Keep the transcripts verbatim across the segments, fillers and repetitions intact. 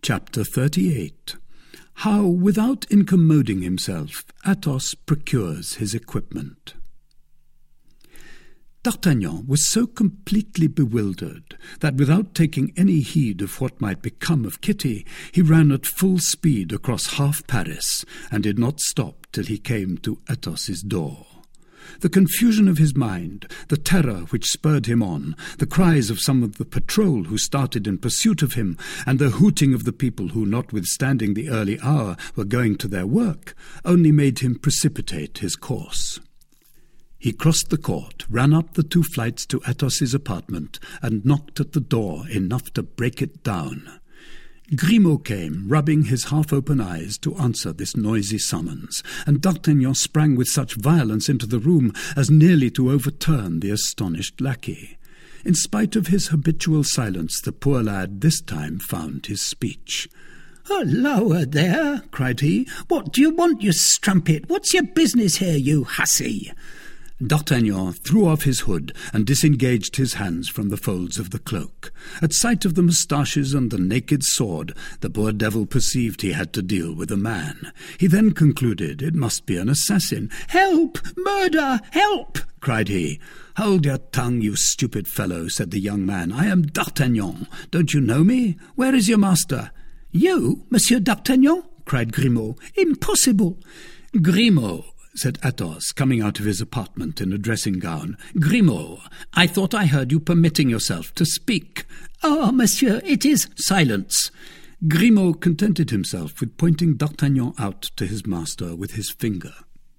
Chapter thirty-eight. How, without incommoding himself, Athos procures his equipment. D'Artagnan was so completely bewildered that without taking any heed of what might become of Kitty, he ran at full speed across half Paris, and did not stop till he came to Athos's door. The confusion of his mind, the terror which spurred him on, the cries of some of the patrol who started in pursuit of him, and the hooting of the people who, notwithstanding the early hour, were going to their work, only made him precipitate his course. He crossed the court, ran up the two flights to Athos's apartment, and knocked at the door enough to break it down. Grimaud came, rubbing his half-open eyes, to answer this noisy summons, and D'Artagnan sprang with such violence into the room as nearly to overturn the astonished lackey. In spite of his habitual silence, the poor lad this time found his speech. "Halloa there!" cried he. "What do you want, you strumpet? What's your business here, you hussy?" D'Artagnan threw off his hood and disengaged his hands from the folds of the cloak. At sight of the moustaches and the naked sword, the poor devil perceived he had to deal with a man. He then concluded it must be an assassin. "Help! Murder! Help!" cried he. "Hold your tongue, you stupid fellow," said the young man. "I am D'Artagnan. Don't you know me? Where is your master?" "You, Monsieur D'Artagnan?" cried Grimaud. "Impossible!" "Grimaud," said Athos, coming out of his apartment in a dressing-gown. "Grimaud, I thought I heard you permitting yourself to speak." "Ah, monsieur, it is—" "Silence!" Grimaud contented himself with pointing D'Artagnan out to his master with his finger.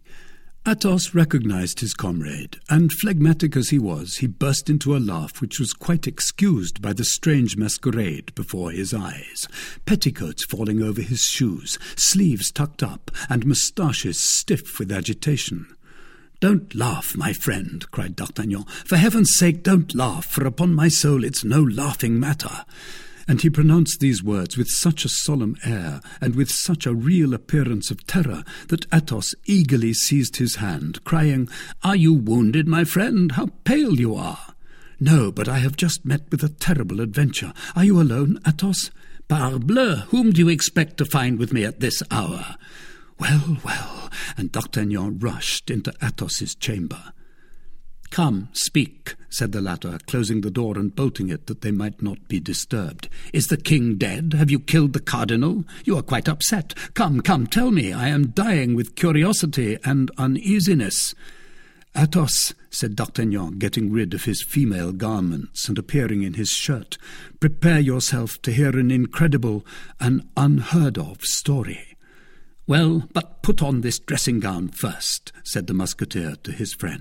Athos recognized his comrade, and, phlegmatic as he was, he burst into a laugh which was quite excused by the strange masquerade before his eyes. Petticoats falling over his shoes, sleeves tucked up, and moustaches stiff with agitation. "Don't laugh, my friend," cried D'Artagnan. "For heaven's sake, don't laugh, for upon my soul it's no laughing matter." And he pronounced these words with such a solemn air, and with such a real appearance of terror, that Athos eagerly seized his hand, crying, "Are you wounded, my friend? How pale you are!" "No, but I have just met with a terrible adventure. Are you alone, Athos?" "Parbleu, whom do you expect to find with me at this hour?" "Well, well," and D'Artagnan rushed into Athos's chamber. "Come, speak," said the latter, closing the door and bolting it that they might not be disturbed. "Is the king dead? Have you killed the cardinal? You are quite upset. Come, come, tell me. I am dying with curiosity and uneasiness." "Athos," said D'Artagnan, getting rid of his female garments and appearing in his shirt, "prepare yourself to hear an incredible, an unheard-of story." "Well, but put on this dressing-gown first," said the musketeer to his friend.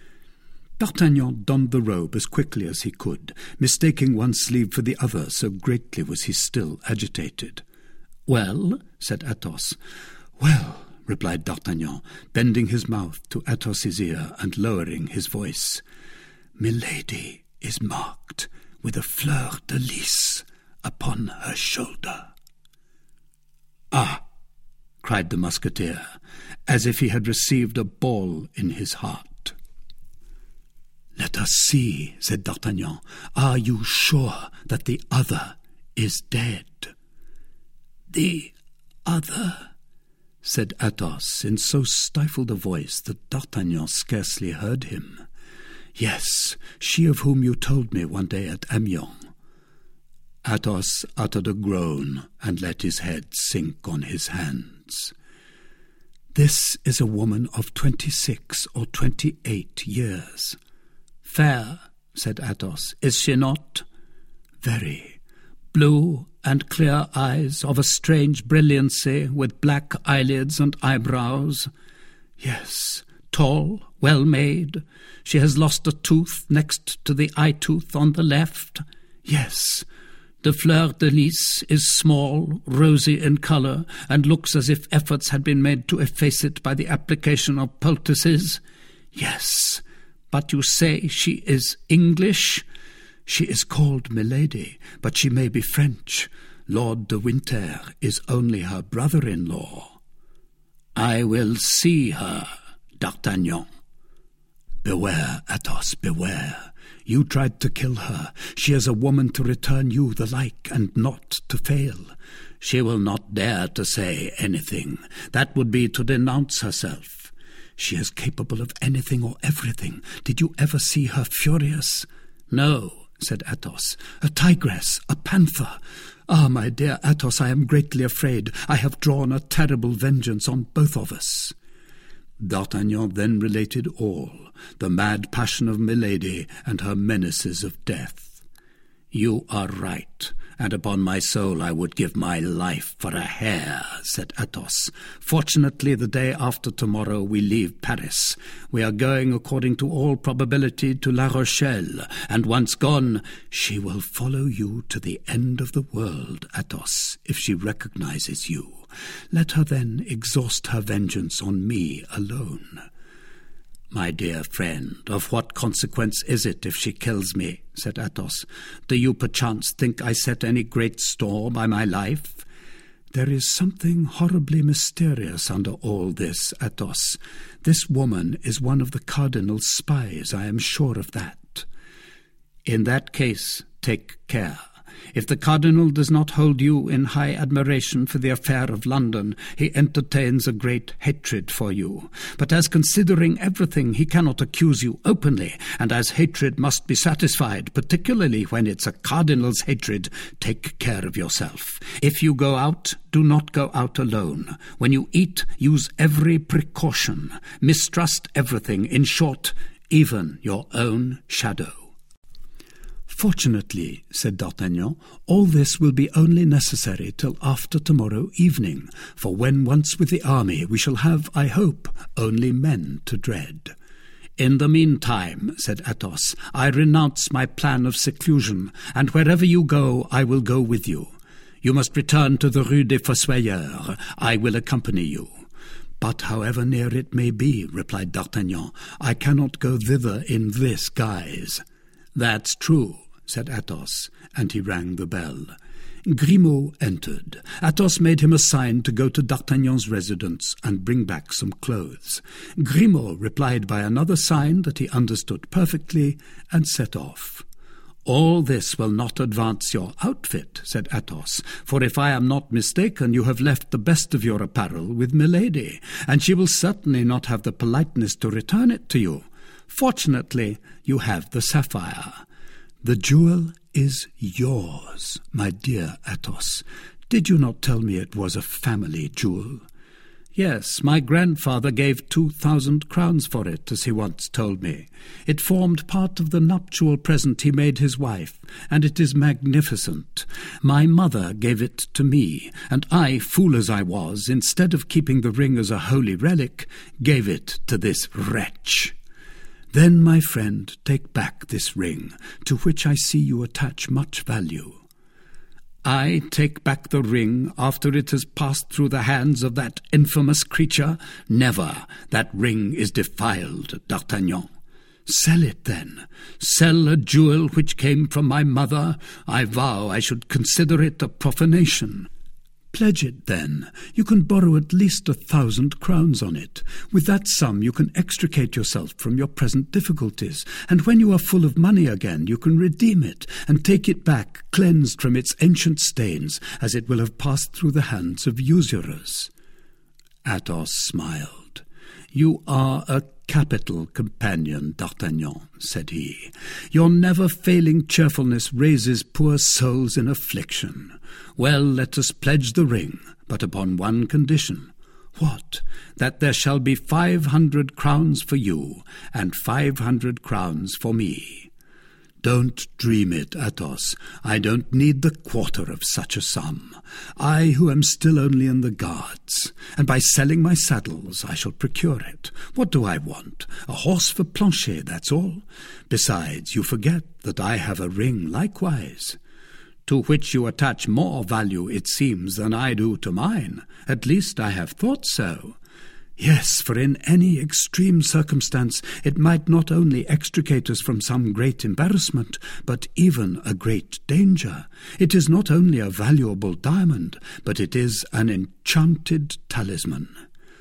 D'Artagnan donned the robe as quickly as he could, mistaking one sleeve for the other, so greatly was he still agitated. "Well?" said Athos. "Well," replied D'Artagnan, bending his mouth to Athos's ear and lowering his voice, "Milady is marked with a fleur de lis upon her shoulder." "Ah!" cried the musketeer, as if he had received a ball in his heart. "Let us see," said D'Artagnan. "Are you sure that the other is dead?" "The other?" said Athos, in so stifled a voice that D'Artagnan scarcely heard him. "Yes, she of whom you told me one day at Amiens." Athos uttered a groan and let his head sink on his hands. "This is a woman of twenty-six or twenty-eight years." "Fair," said Athos, "is she not?" "Very." "Blue and clear eyes of a strange brilliancy, with black eyelids and eyebrows?" "Yes." "Tall, well made? She has lost a tooth next to the eye-tooth on the left?" "Yes." "The fleur de lis is small, rosy in colour, and looks as if efforts had been made to efface it by the application of poultices?" "Yes." "But you say she is English?" "She is called Milady, but she may be French. Lord de Winter is only her brother-in-law." "I will see her, D'Artagnan." "Beware, Athos, beware. You tried to kill her. She is a woman to return you the like, and not to fail. She will not dare to say anything. That would be to denounce herself. She is capable of anything or everything. Did you ever see her furious? No, said Athos. A tigress, a panther. Ah, my dear Athos, I am greatly afraid. I have drawn a terrible vengeance on both of us. D'Artagnan then related all, the mad passion of Milady and her menaces of death. You are right, and upon my soul I would give my life for a hair, said Athos. Fortunately, the day after tomorrow we leave Paris. We are going, according to all probability, to La Rochelle, and once gone, she will follow you to the end of the world, Athos, if she recognizes you. Let her then exhaust her vengeance on me alone. My dear friend, of what consequence is it if she kills me? Said Athos. Do you perchance think I set any great store by my life? There is something horribly mysterious under all this, Athos. This woman is one of the cardinal's spies, I am sure of that. In that case, take care. If the cardinal does not hold you in high admiration for the affair of London, he entertains a great hatred for you. But as considering everything, he cannot accuse you openly, and as hatred must be satisfied, particularly when it's a cardinal's hatred, take care of yourself. If you go out, do not go out alone. When you eat, use every precaution. Mistrust everything. In short, even your own shadow. Fortunately, said D'Artagnan, all this will be only necessary till after tomorrow evening, for when once with the army we shall have, I hope, only men to dread. In the meantime, said Athos, I renounce my plan of seclusion, and wherever you go, I will go with you. You must return to the Rue des Fossoyeurs. I will accompany you. But however near it may be, replied D'Artagnan, I cannot go thither in this guise. That's true, said Athos, and he rang the bell. Grimaud entered. Athos made him a sign to go to D'Artagnan's residence and bring back some clothes. Grimaud replied by another sign that he understood perfectly, and set off. All this will not advance your outfit, said Athos, for if I am not mistaken, you have left the best of your apparel with Milady, and she will certainly not have the politeness to return it to you. Fortunately, you have the sapphire. The jewel is yours, my dear Athos. Did you not tell me it was a family jewel? Yes, my grandfather gave two thousand crowns for it, as he once told me. It formed part of the nuptial present he made his wife, and it is magnificent. My mother gave it to me, and I, fool as I was, instead of keeping the ring as a holy relic, gave it to this wretch. Then, my friend, take back this ring, to which I see you attach much value. I take back the ring after it has passed through the hands of that infamous creature? Never. That ring is defiled, D'Artagnan. Sell it, then. Sell a jewel which came from my mother? I vow I should consider it a profanation. Pledge it, then. You can borrow at least a thousand crowns on it. With that sum you can extricate yourself from your present difficulties, and when you are full of money again you can redeem it, and take it back, cleansed from its ancient stains, as it will have passed through the hands of usurers. Athos smiled. You are a capital companion, D'Artagnan, said he. Your never-failing cheerfulness raises poor souls in affliction. Well, let us pledge the ring, but upon one condition. What? That there shall be five hundred crowns for you, and five hundred crowns for me. Don't dream it, Athos. I don't need the quarter of such a sum. I, who am still only in the Guards, and by selling my saddles I shall procure it. What do I want? A horse for Planchet, that's all. Besides, you forget that I have a ring likewise, to which you attach more value, it seems, than I do to mine. At least I have thought so. Yes, for in any extreme circumstance it might not only extricate us from some great embarrassment, but even a great danger. It is not only a valuable diamond, but it is an enchanted talisman.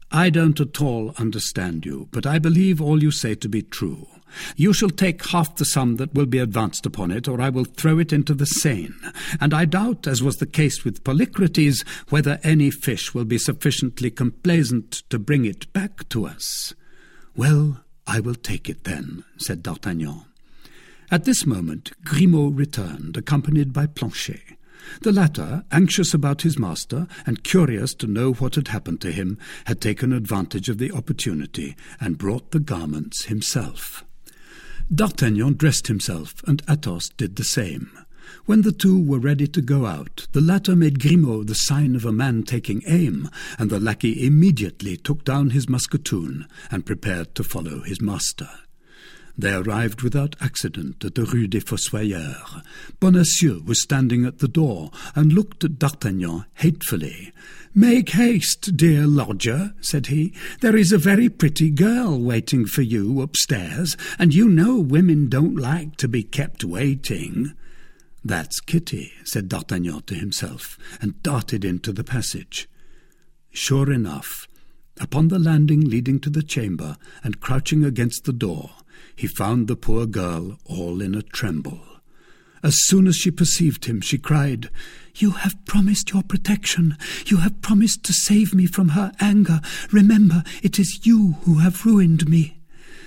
I don't at all understand you, but I believe all you say to be true. You shall take half the sum that will be advanced upon it, or I will throw it into the Seine, and I doubt, as was the case with Polycrates, whether any fish will be sufficiently complaisant to bring it back to us." "Well, I will take it then," said D'Artagnan. At this moment Grimaud returned, accompanied by Planchet. The latter, anxious about his master, and curious to know what had happened to him, had taken advantage of the opportunity, and brought the garments himself. D'Artagnan dressed himself, and Athos did the same. When the two were ready to go out, the latter made Grimaud the sign of a man taking aim, and the lackey immediately took down his musketoon, and prepared to follow his master. They arrived without accident at the Rue des Fossoyeurs. Bonacieux was standing at the door, and looked at D'Artagnan hatefully. "Make haste, dear lodger," said he. "There is a very pretty girl waiting for you upstairs, and you know women don't like to be kept waiting." "That's Kitty," said D'Artagnan to himself, and darted into the passage. Sure enough, upon the landing leading to the chamber, and crouching against the door, he found the poor girl all in a tremble. As soon as she perceived him, she cried, "You have promised your protection. You have promised to save me from her anger. Remember, it is you who have ruined me."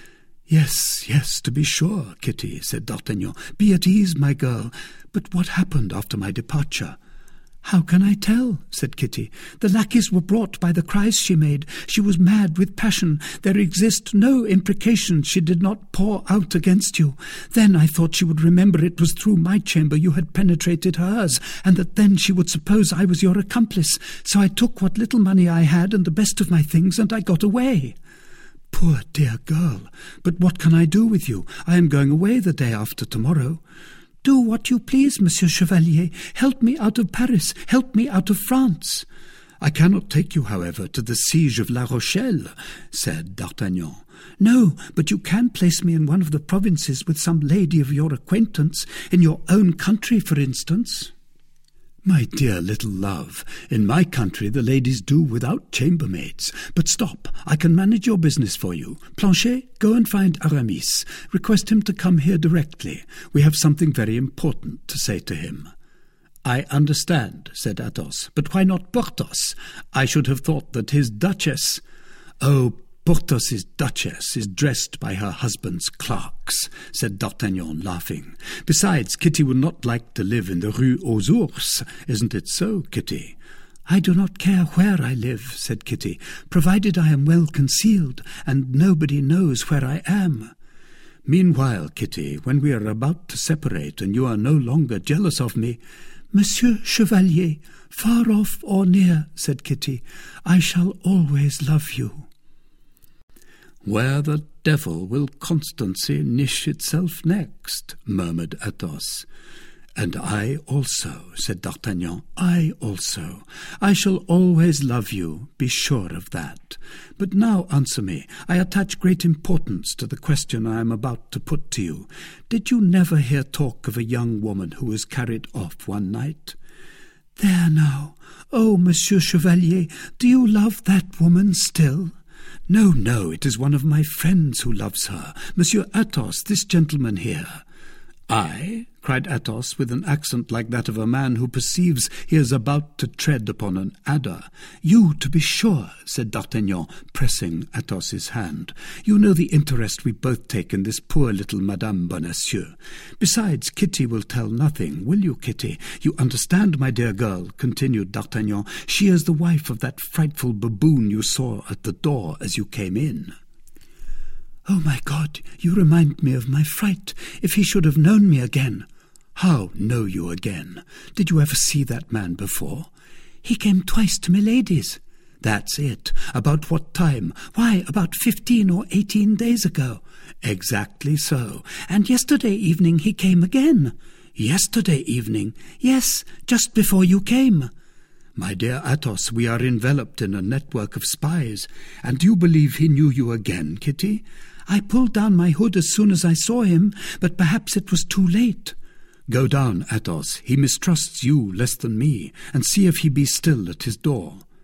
"Yes, yes, to be sure, Kitty," said D'Artagnan. "Be at ease, my girl. But what happened after my departure?" "How can I tell?" said Kitty. "The lackeys were brought by the cries she made. She was mad with passion. There exist no imprecations she did not pour out against you. Then I thought she would remember it was through my chamber you had penetrated hers, and that then she would suppose I was your accomplice. So I took what little money I had and the best of my things, and I got away." "Poor dear girl! But what can I do with you? I am going away the day after tomorrow." "Do what you please, Monsieur Chevalier. Help me out of Paris. Help me out of France." "I cannot take you, however, to the siege of La Rochelle," said D'Artagnan. "No, but you can place me in one of the provinces with some lady of your acquaintance, in your own country, for instance." "My dear little love, in my country the ladies do without chambermaids. But stop, I can manage your business for you. Planchet, go and find Aramis. Request him to come here directly. We have something very important to say to him." "I understand," said Athos, "but why not Porthos? I should have thought that his duchess—" "Oh, Porthos's duchess is dressed by her husband's clerks," said D'Artagnan, laughing. "Besides, Kitty would not like to live in the Rue aux Ours. Isn't it so, Kitty?" "I do not care where I live," said Kitty, "provided I am well concealed, and nobody knows where I am." "Meanwhile, Kitty, when we are about to separate, and you are no longer jealous of me—" "Monsieur Chevalier, far off or near," said Kitty, "I shall always love you." "Where the devil will constancy niche itself next?" murmured Athos. "And I also," said D'Artagnan, "I also. I shall always love you, be sure of that. But now answer me. I attach great importance to the question I am about to put to you. Did you never hear talk of a young woman who was carried off one night?" "There now. Oh, Monsieur Chevalier, do you love that woman still?" "No, no, it is one of my friends who loves her, Monsieur Athos, this gentleman here." "I?" cried Athos, with an accent like that of a man who perceives he is about to tread upon an adder. "You, to be sure," said D'Artagnan, pressing Athos's hand. "You know the interest we both take in this poor little Madame Bonacieux. Besides, Kitty will tell nothing, will you, Kitty? You understand, my dear girl," continued D'Artagnan. "She is the wife of that frightful baboon you saw at the door as you came in." "Oh, my God, you remind me of my fright. If he should have known me again." "How know you again? Did you ever see that man before?" "He came twice to Milady's." "That's it. About what time?" "Why, about fifteen or eighteen days ago." "Exactly so. And yesterday evening he came again." "Yesterday evening?" "Yes, just before you came." "My dear Athos, we are enveloped in a network of spies. And do you believe he knew you again, Kitty?" "I pulled down my hood as soon as I saw him, but perhaps it was too late." "Go down, Athos. He mistrusts you less than me, and see if he be still at his door."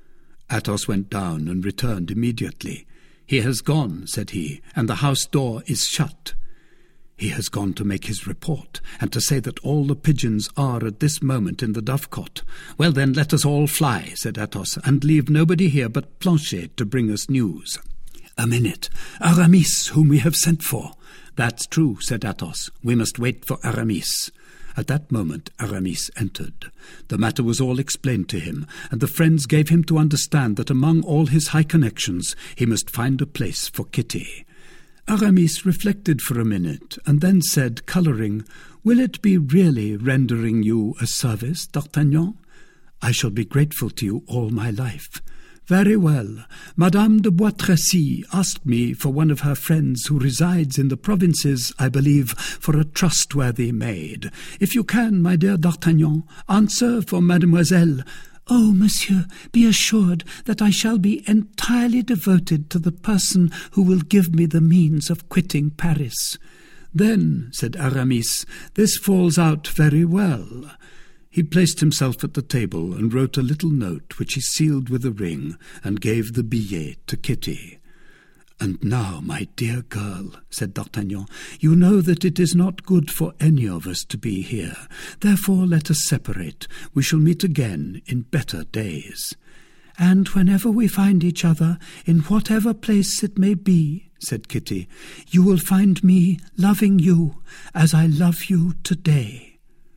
Athos went down and returned immediately. "He has gone," said he, "and the house door is shut." "He has gone to make his report, and to say that all the pigeons are at this moment in the dovecot." "Well, then, let us all fly," said Athos, "and leave nobody here but Planchet to bring us news." "A minute. Aramis, whom we have sent for." "That's true," said Athos. "We must wait for Aramis." At that moment Aramis entered. The matter was all explained to him, and the friends gave him to understand that among all his high connections he must find a place for Kitty. Aramis reflected for a minute, and then said, colouring, "Will it be really rendering you a service, D'Artagnan? I shall be grateful to you all my life." "Very well. Madame de Bois Tracy asked me for one of her friends who resides in the provinces, I believe, for a trustworthy maid. If you can, my dear D'Artagnan, answer for mademoiselle." "Oh, monsieur, be assured that I shall be entirely devoted to the person who will give me the means of quitting Paris." "Then," said Aramis, "this falls out very well." He placed himself at the table and wrote a little note, which he sealed with a ring, and gave the billet to Kitty. "And now, my dear girl," said D'Artagnan, "you know that it is not good for any of us to be here. Therefore let us separate. We shall meet again in better days." "And whenever we find each other, in whatever place it may be," said Kitty, "you will find me loving you as I love you today."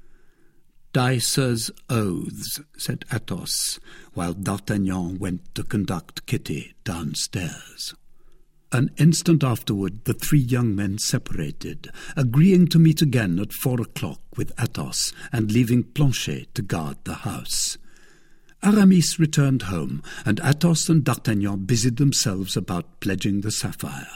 "Dicer's oaths," said Athos, while D'Artagnan went to conduct Kitty downstairs. An instant afterward the three young men separated, agreeing to meet again at four o'clock with Athos, and leaving Planchet to guard the house. Aramis returned home, and Athos and D'Artagnan busied themselves about pledging the sapphire.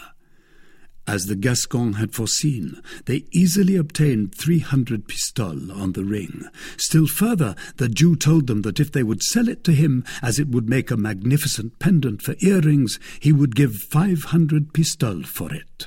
As the Gascon had foreseen, they easily obtained three hundred pistoles on the ring. Still further, the Jew told them that if they would sell it to him, as it would make a magnificent pendant for earrings, he would give five hundred pistoles for it.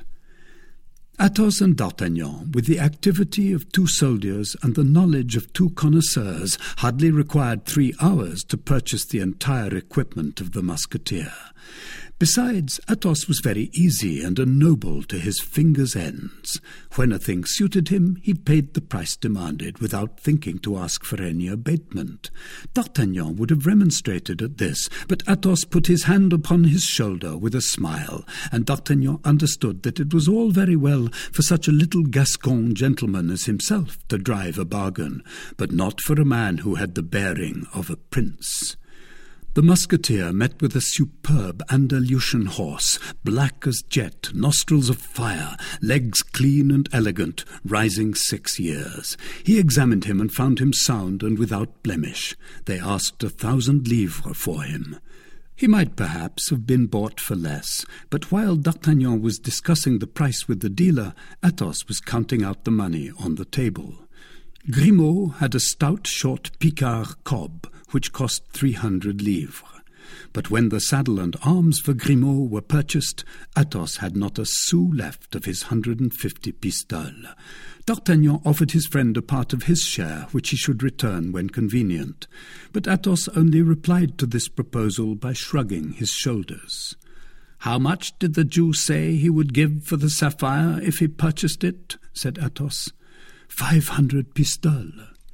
Athos and D'Artagnan, with the activity of two soldiers and the knowledge of two connoisseurs, hardly required three hours to purchase the entire equipment of the musketeer. Besides, Athos was very easy and a noble to his fingers' ends. When a thing suited him, he paid the price demanded, without thinking to ask for any abatement. D'Artagnan would have remonstrated at this, but Athos put his hand upon his shoulder with a smile, and D'Artagnan understood that it was all very well for such a little Gascon gentleman as himself to drive a bargain, but not for a man who had the bearing of a prince. The musketeer met with a superb Andalusian horse, black as jet, nostrils of fire, legs clean and elegant, rising six years. He examined him and found him sound and without blemish. They asked a thousand livres for him. He might perhaps have been bought for less, but while D'Artagnan was discussing the price with the dealer, Athos was counting out the money on the table. Grimaud had a stout, short Picard cob, which cost three hundred livres. But when the saddle and arms for Grimaud were purchased, Athos had not a sou left of his hundred and fifty pistoles. D'Artagnan offered his friend a part of his share, which he should return when convenient. But Athos only replied to this proposal by shrugging his shoulders. "How much did the Jew say he would give for the sapphire if he purchased it?" said Athos. Five hundred pistoles."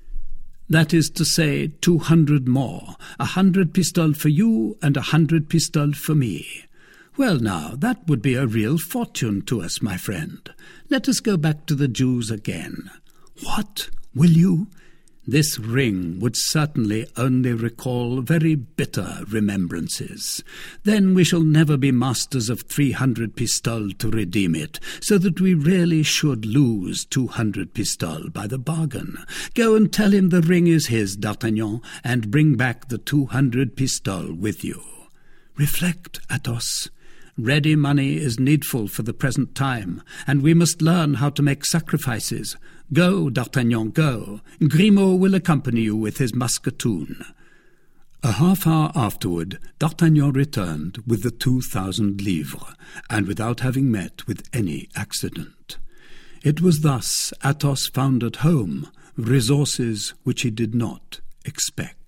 "That is to say, two hundred more, a hundred pistoles for you and a hundred pistoles for me. Well, now, that would be a real fortune to us, my friend. Let us go back to the Jews again." "What? Will you?" "This ring would certainly only recall very bitter remembrances. Then we shall never be masters of three hundred pistoles to redeem it, so that we really should lose two hundred pistoles by the bargain. Go and tell him the ring is his, D'Artagnan, and bring back the two hundred pistoles with you." "Reflect, Athos. Ready money is needful for the present time, and we must learn how to make sacrifices. Go, D'Artagnan, go. Grimaud will accompany you with his musketoon." A half hour afterward, D'Artagnan returned with the two thousand livres, and without having met with any accident. It was thus Athos found at home resources which he did not expect.